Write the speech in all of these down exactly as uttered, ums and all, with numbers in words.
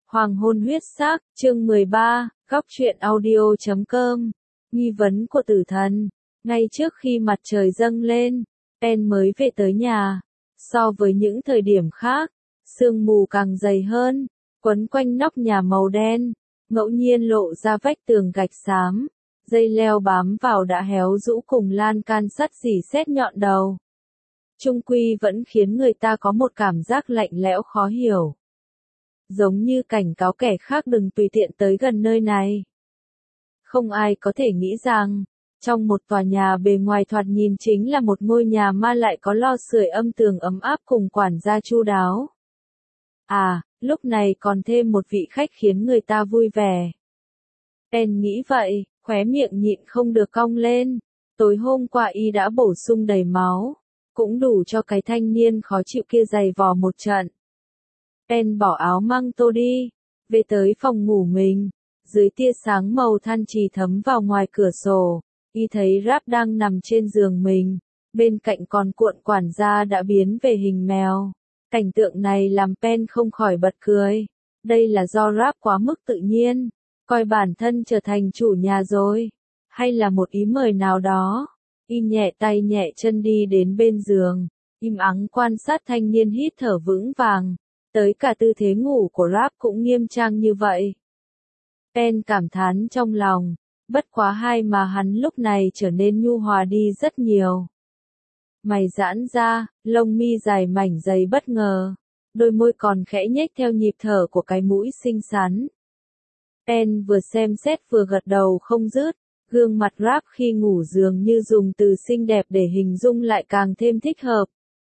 Hoàng hôn huyết sắc, chương mười ba, góc truyện audio chấm com. Nghi vấn của tử thần. Ngay trước khi mặt trời dâng lên, Ben mới về tới nhà. So với những thời điểm khác, sương mù càng dày hơn, quấn quanh nóc nhà màu đen, ngẫu nhiên lộ ra vách tường gạch xám. Dây leo bám vào đã héo rũ cùng lan can sắt rỉ sét nhọn đầu. Chung quy vẫn khiến người ta có một cảm giác lạnh lẽo khó hiểu. Giống như cảnh cáo kẻ khác đừng tùy tiện tới gần nơi này. Không ai có thể nghĩ rằng, trong một tòa nhà bề ngoài thoạt nhìn chính là một ngôi nhà ma lại có lò sưởi âm tường ấm áp cùng quản gia chu đáo. À, lúc này còn thêm một vị khách khiến người ta vui vẻ. Ben nghĩ vậy, khóe miệng nhịn không được cong lên. Tối hôm qua y đã bổ sung đầy máu, cũng đủ cho cái thanh niên khó chịu kia giày vò một trận. Ben bỏ áo măng tô đi, về tới phòng ngủ mình. Dưới tia sáng màu than trì thấm vào ngoài cửa sổ, y thấy Rap đang nằm trên giường mình, bên cạnh còn cuộn quản gia đã biến về hình mèo. Cảnh tượng này làm Ben không khỏi bật cười. Đây là do Rap quá mức tự nhiên, coi bản thân trở thành chủ nhà rồi, hay là một ý mời nào đó. Y nhẹ tay nhẹ chân đi đến bên giường, im ắng quan sát thanh niên hít thở vững vàng. Tới cả tư thế ngủ của Rap cũng nghiêm trang như vậy. Ben cảm thán trong lòng, bất quá hay mà hắn lúc này trở nên nhu hòa đi rất nhiều. Mày giãn ra, lông mi dài mảnh dày bất ngờ, đôi môi còn khẽ nhếch theo nhịp thở của cái mũi xinh xắn. Ben vừa xem xét vừa gật đầu không dứt, gương mặt Rap khi ngủ dường như dùng từ xinh đẹp để hình dung lại càng thêm thích hợp.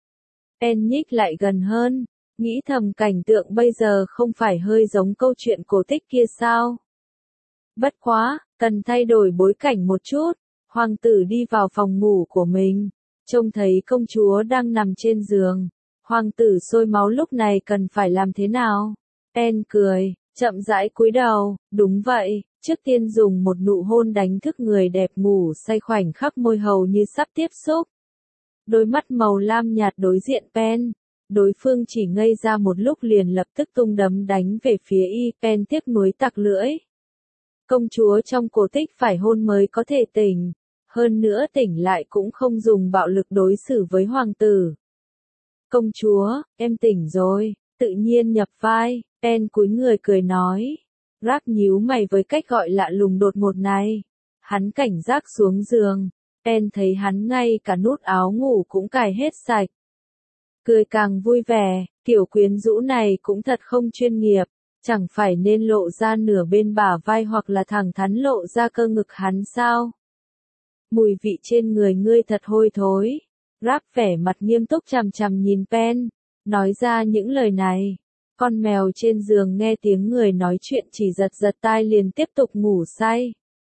Ben nhích lại gần hơn, nghĩ thầm cảnh tượng bây giờ không phải hơi giống câu chuyện cổ tích kia sao? Bất quá, cần thay đổi bối cảnh một chút. Hoàng tử đi vào phòng ngủ của mình, trông thấy công chúa đang nằm trên giường. Hoàng tử sôi máu lúc này cần phải làm thế nào? Ben cười, chậm rãi cúi đầu, đúng vậy, trước tiên dùng một nụ hôn đánh thức người đẹp ngủ say khoảnh khắc môi hầu như sắp tiếp xúc. Đôi mắt màu lam nhạt đối diện Ben. Đối phương chỉ ngây ra một lúc liền lập tức tung đấm đánh về phía y. Ben tiếc nuối tặc lưỡi. Công chúa trong cổ tích phải hôn mới có thể tỉnh. Hơn nữa tỉnh lại cũng không dùng bạo lực đối xử với hoàng tử. Công chúa, em tỉnh rồi, tự nhiên nhập vai. Ben cúi người cười nói. Rap nhíu mày với cách gọi lạ lùng đột ngột này. Hắn cảnh giác xuống giường. Ben thấy hắn ngay cả nút áo ngủ cũng cài hết sạch. Cười càng vui vẻ, kiểu quyến rũ này cũng thật không chuyên nghiệp, chẳng phải nên lộ ra nửa bên bả vai hoặc là thẳng thắn lộ ra cơ ngực hắn sao? Mùi vị trên người ngươi thật hôi thối. Rap vẻ mặt nghiêm túc chằm chằm nhìn Ben, nói ra những lời này. Con mèo trên giường nghe tiếng người nói chuyện chỉ giật giật tai liền tiếp tục ngủ say.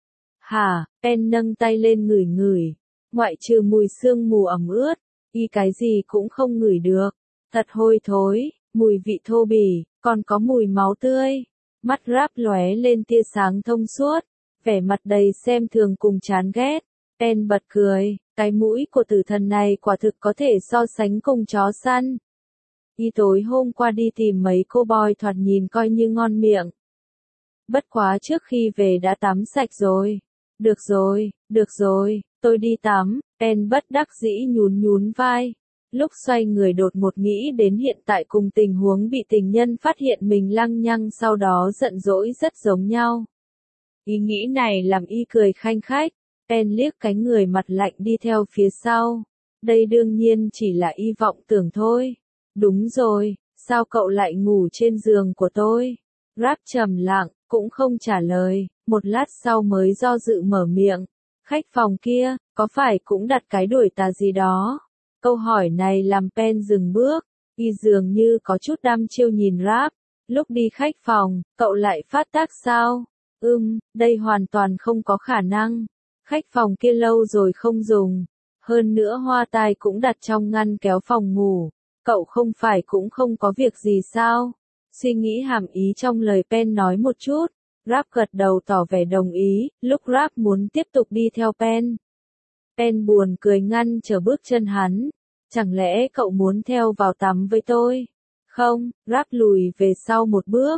Hả? Ben nâng tay lên ngửi ngửi, ngoại trừ mùi sương mù ẩm ướt. Y cái gì cũng không ngửi được, thật hôi thối, mùi vị thô bỉ, còn có mùi máu tươi. Mắt Rap lóe lên tia sáng thông suốt, vẻ mặt đầy xem thường cùng chán ghét. Ben bật cười, cái mũi của tử thần này quả thực có thể so sánh cùng chó săn. Y tối hôm qua đi tìm mấy cô boy thoạt nhìn coi như ngon miệng. Bất quá trước khi về đã tắm sạch rồi. Được rồi, được rồi, tôi đi tắm. Ben bất đắc dĩ nhún nhún vai. Lúc xoay người đột ngột nghĩ đến hiện tại cùng tình huống bị tình nhân phát hiện mình lăng nhăng sau đó giận dỗi rất giống nhau. Ý nghĩ này làm y cười khanh khách. Ben liếc cái người mặt lạnh đi theo phía sau. Đây đương nhiên chỉ là y vọng tưởng thôi. Đúng rồi, sao cậu lại ngủ trên giường của tôi? Rap trầm lặng, cũng không trả lời, một lát sau mới do dự mở miệng. Khách phòng kia, có phải cũng đặt cái đuổi tà gì đó? Câu hỏi này làm Ben dừng bước, y dường như có chút đăm chiêu nhìn Rap. Lúc đi khách phòng, cậu lại phát tác sao? Ừm, đây hoàn toàn không có khả năng. Khách phòng kia lâu rồi không dùng. Hơn nữa hoa tai cũng đặt trong ngăn kéo phòng ngủ. Cậu không phải cũng không có việc gì sao? Suy nghĩ hàm ý trong lời Ben nói một chút. Rap gật đầu tỏ vẻ đồng ý, lúc Rap muốn tiếp tục đi theo Ben. Ben buồn cười ngăn trở bước chân hắn. Chẳng lẽ cậu muốn theo vào tắm với tôi? Không, Rap lùi về sau một bước.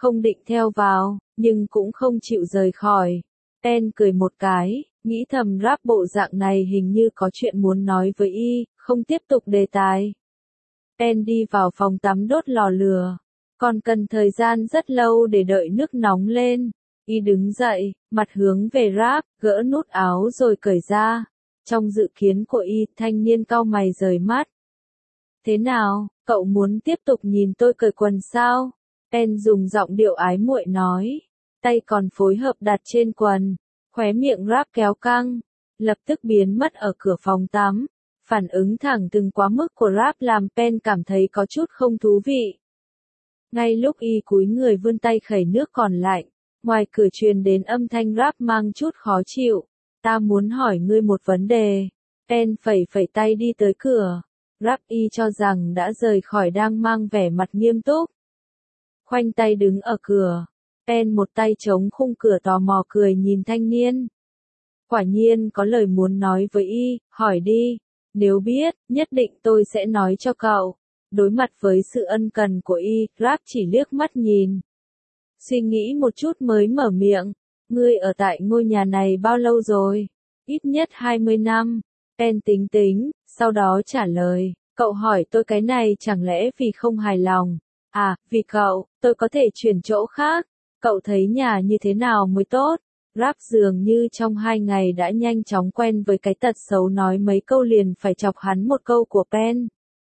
không định theo vào, nhưng cũng không chịu rời khỏi. Pen cười một cái, nghĩ thầm rap bộ dạng này hình như có chuyện muốn nói với y, không tiếp tục đề tài. Pen đi vào phòng tắm đốt lò lửa, còn cần thời gian rất lâu để đợi nước nóng lên. Y đứng dậy, mặt hướng về rap, gỡ nút áo rồi cởi ra. Trong dự kiến của y, thanh niên cau mày rời mắt. Thế nào, cậu muốn tiếp tục nhìn tôi cởi quần sao? Pen dùng giọng điệu ái muội nói, tay còn phối hợp đặt trên quần, khóe miệng rap kéo căng, lập tức biến mất ở cửa phòng tắm. Phản ứng thẳng từng quá mức của rap làm Pen cảm thấy có chút không thú vị. Ngay lúc y cúi người vươn tay khẩy nước còn lạnh, ngoài cửa truyền đến âm thanh rap mang chút khó chịu. Ta muốn hỏi ngươi một vấn đề. Pen phẩy phẩy tay đi tới cửa. Rap y cho rằng đã rời khỏi đang mang vẻ mặt nghiêm túc. Khoanh tay đứng ở cửa. Pen một tay chống khung cửa tò mò cười nhìn thanh niên. Quả nhiên có lời muốn nói với y, hỏi đi. Nếu biết, nhất định tôi sẽ nói cho cậu. Đối mặt với sự ân cần của y, rap chỉ liếc mắt nhìn. Suy nghĩ một chút mới mở miệng. Ngươi ở tại ngôi nhà này bao lâu rồi? Ít nhất hai mươi năm. Pen tính tính, sau đó trả lời. Cậu hỏi tôi cái này chẳng lẽ vì không hài lòng? À, vì cậu, tôi có thể chuyển chỗ khác. Cậu thấy nhà như thế nào mới tốt? Rap dường như trong hai ngày đã nhanh chóng quen với cái tật xấu nói mấy câu liền phải chọc hắn một câu của Pen.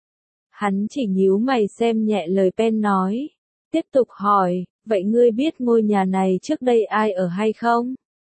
Hắn chỉ nhíu mày xem nhẹ lời Pen nói. Tiếp tục hỏi, vậy ngươi biết ngôi nhà này trước đây ai ở hay không?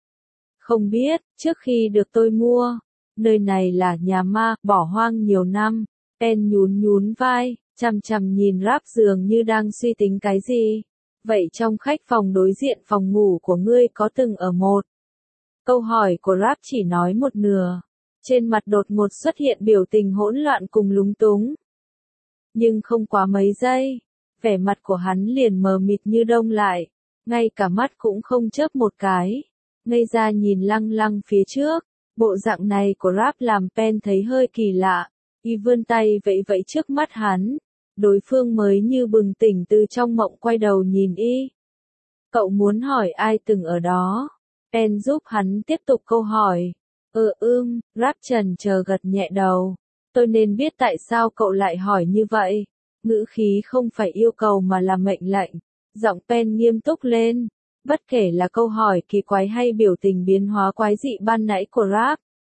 Không biết, trước khi được tôi mua. Nơi này là nhà ma, bỏ hoang nhiều năm. Pen nhún nhún vai, chằm chằm nhìn rap dường như đang suy tính cái gì. Vậy trong khách phòng đối diện phòng ngủ của ngươi có từng ở một? Câu hỏi của rap chỉ nói một nửa. Trên mặt đột ngột xuất hiện biểu tình hỗn loạn cùng lúng túng. Nhưng không quá mấy giây, vẻ mặt của hắn liền mờ mịt như đông lại. Ngay cả mắt cũng không chớp một cái. Ngây ra nhìn lăng lăng phía trước. Bộ dạng này của rap làm Pen thấy hơi kỳ lạ. Y vươn tay vẫy vẫy trước mắt hắn. Đối phương mới như bừng tỉnh từ trong mộng quay đầu nhìn y. Cậu muốn hỏi ai từng ở đó? Pen giúp hắn tiếp tục câu hỏi. Ừ ưm, rap trần chờ gật nhẹ đầu. Tôi nên biết tại sao cậu lại hỏi như vậy. Ngữ khí không phải yêu cầu mà là mệnh lệnh. Giọng Pen nghiêm túc lên. Bất kể là câu hỏi kỳ quái hay biểu tình biến hóa quái dị ban nãy của rap,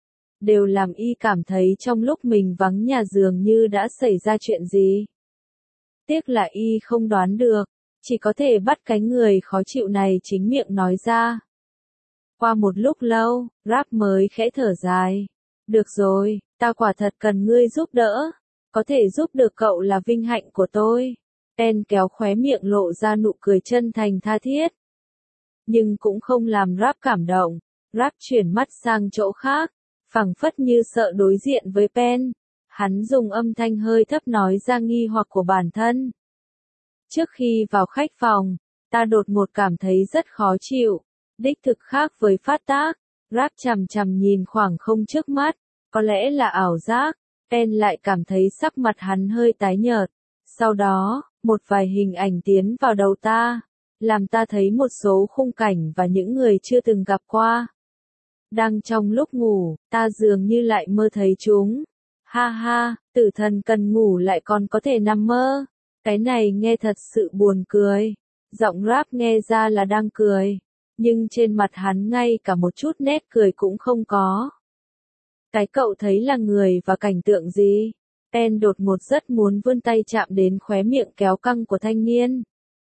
đều làm y cảm thấy trong lúc mình vắng nhà dường như đã xảy ra chuyện gì. Tiếc là y không đoán được, chỉ có thể bắt cái người khó chịu này chính miệng nói ra. Qua một lúc lâu, rap mới khẽ thở dài. Được rồi, ta quả thật cần ngươi giúp đỡ. Có thể giúp được cậu là vinh hạnh của tôi. Pen kéo khóe miệng lộ ra nụ cười chân thành tha thiết. Nhưng cũng không làm rap cảm động. Rap chuyển mắt sang chỗ khác, phảng phất như sợ đối diện với Pen. Hắn dùng âm thanh hơi thấp nói ra nghi hoặc của bản thân. Trước khi vào khách phòng, ta đột ngột cảm thấy rất khó chịu. Đích thực khác với phát tác. Rap chằm chằm nhìn khoảng không trước mắt. Có lẽ là ảo giác. Pen lại cảm thấy sắc mặt hắn hơi tái nhợt. Sau đó, một vài hình ảnh tiến vào đầu ta. Làm ta thấy một số khung cảnh và những người chưa từng gặp qua. Đang trong lúc ngủ, ta dường như lại mơ thấy chúng. Ha ha, tử thần cần ngủ lại còn có thể nằm mơ. Cái này nghe thật sự buồn cười. Giọng rap nghe ra là đang cười. Nhưng trên mặt hắn ngay cả một chút nét cười cũng không có. Cái cậu thấy là người và cảnh tượng gì? Pen đột ngột rất muốn vươn tay chạm đến khóe miệng kéo căng của thanh niên.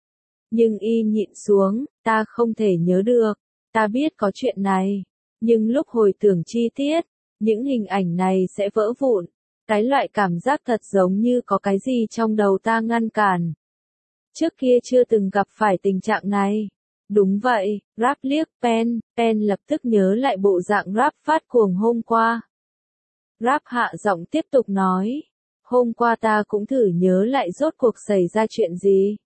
Nhưng y nhịn xuống, ta không thể nhớ được. Ta biết có chuyện này. Nhưng lúc hồi tưởng chi tiết, những hình ảnh này sẽ vỡ vụn. Cái loại cảm giác thật giống như có cái gì trong đầu ta ngăn cản. Trước kia chưa từng gặp phải tình trạng này. Đúng vậy, rap liếc Pen, Pen lập tức nhớ lại bộ dạng rap phát cuồng hôm qua. Rap hạ giọng tiếp tục nói. Hôm qua ta cũng thử nhớ lại rốt cuộc xảy ra chuyện gì.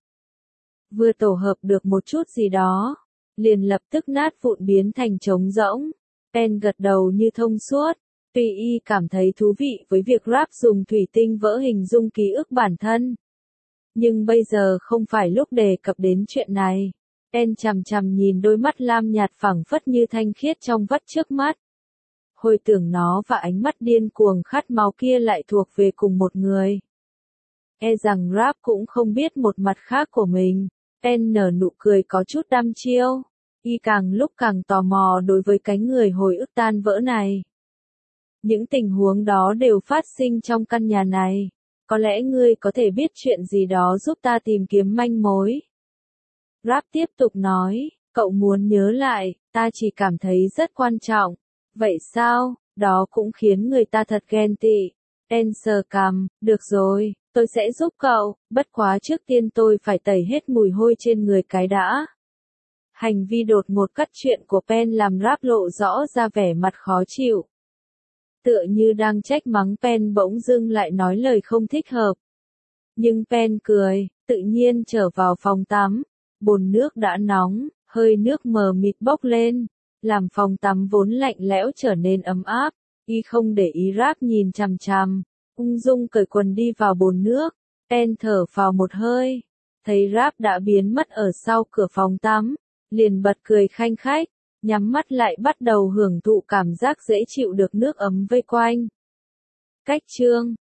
Vừa tổ hợp được một chút gì đó, liền lập tức nát vụn biến thành trống rỗng. Pen gật đầu như thông suốt. Tuy y cảm thấy thú vị với việc rap dùng thủy tinh vỡ hình dung ký ức bản thân. Nhưng bây giờ không phải lúc đề cập đến chuyện này. Pen chằm chằm nhìn đôi mắt lam nhạt phẳng phất như thanh khiết trong vắt trước mắt. Hồi tưởng nó và ánh mắt điên cuồng khát máu kia lại thuộc về cùng một người. E rằng Rap cũng không biết một mặt khác của mình. Pen nở nụ cười có chút đăm chiêu. Y càng lúc càng tò mò đối với cái người hồi ức tan vỡ này. Những tình huống đó đều phát sinh trong căn nhà này. Có lẽ ngươi có thể biết chuyện gì đó giúp ta tìm kiếm manh mối. Rap tiếp tục nói, cậu muốn nhớ lại, ta chỉ cảm thấy rất quan trọng. Vậy sao, đó cũng khiến người ta thật ghen tị. Pen sờ cằm, được rồi, tôi sẽ giúp cậu, bất quá trước tiên tôi phải tẩy hết mùi hôi trên người cái đã. Hành vi đột ngột cắt chuyện của Pen làm Rap lộ rõ ra vẻ mặt khó chịu. Tựa như đang trách mắng Pen bỗng dưng lại nói lời không thích hợp. Nhưng Pen cười, tự nhiên trở vào phòng tắm. Bồn nước đã nóng, hơi nước mờ mịt bốc lên, làm phòng tắm vốn lạnh lẽo trở nên ấm áp. Y không để ý Rap nhìn chằm chằm, ung dung cởi quần đi vào bồn nước. Pen thở phào một hơi, thấy Rap đã biến mất ở sau cửa phòng tắm, liền bật cười khanh khách, nhắm mắt lại bắt đầu hưởng thụ cảm giác dễ chịu được nước ấm vây quanh. Cách chương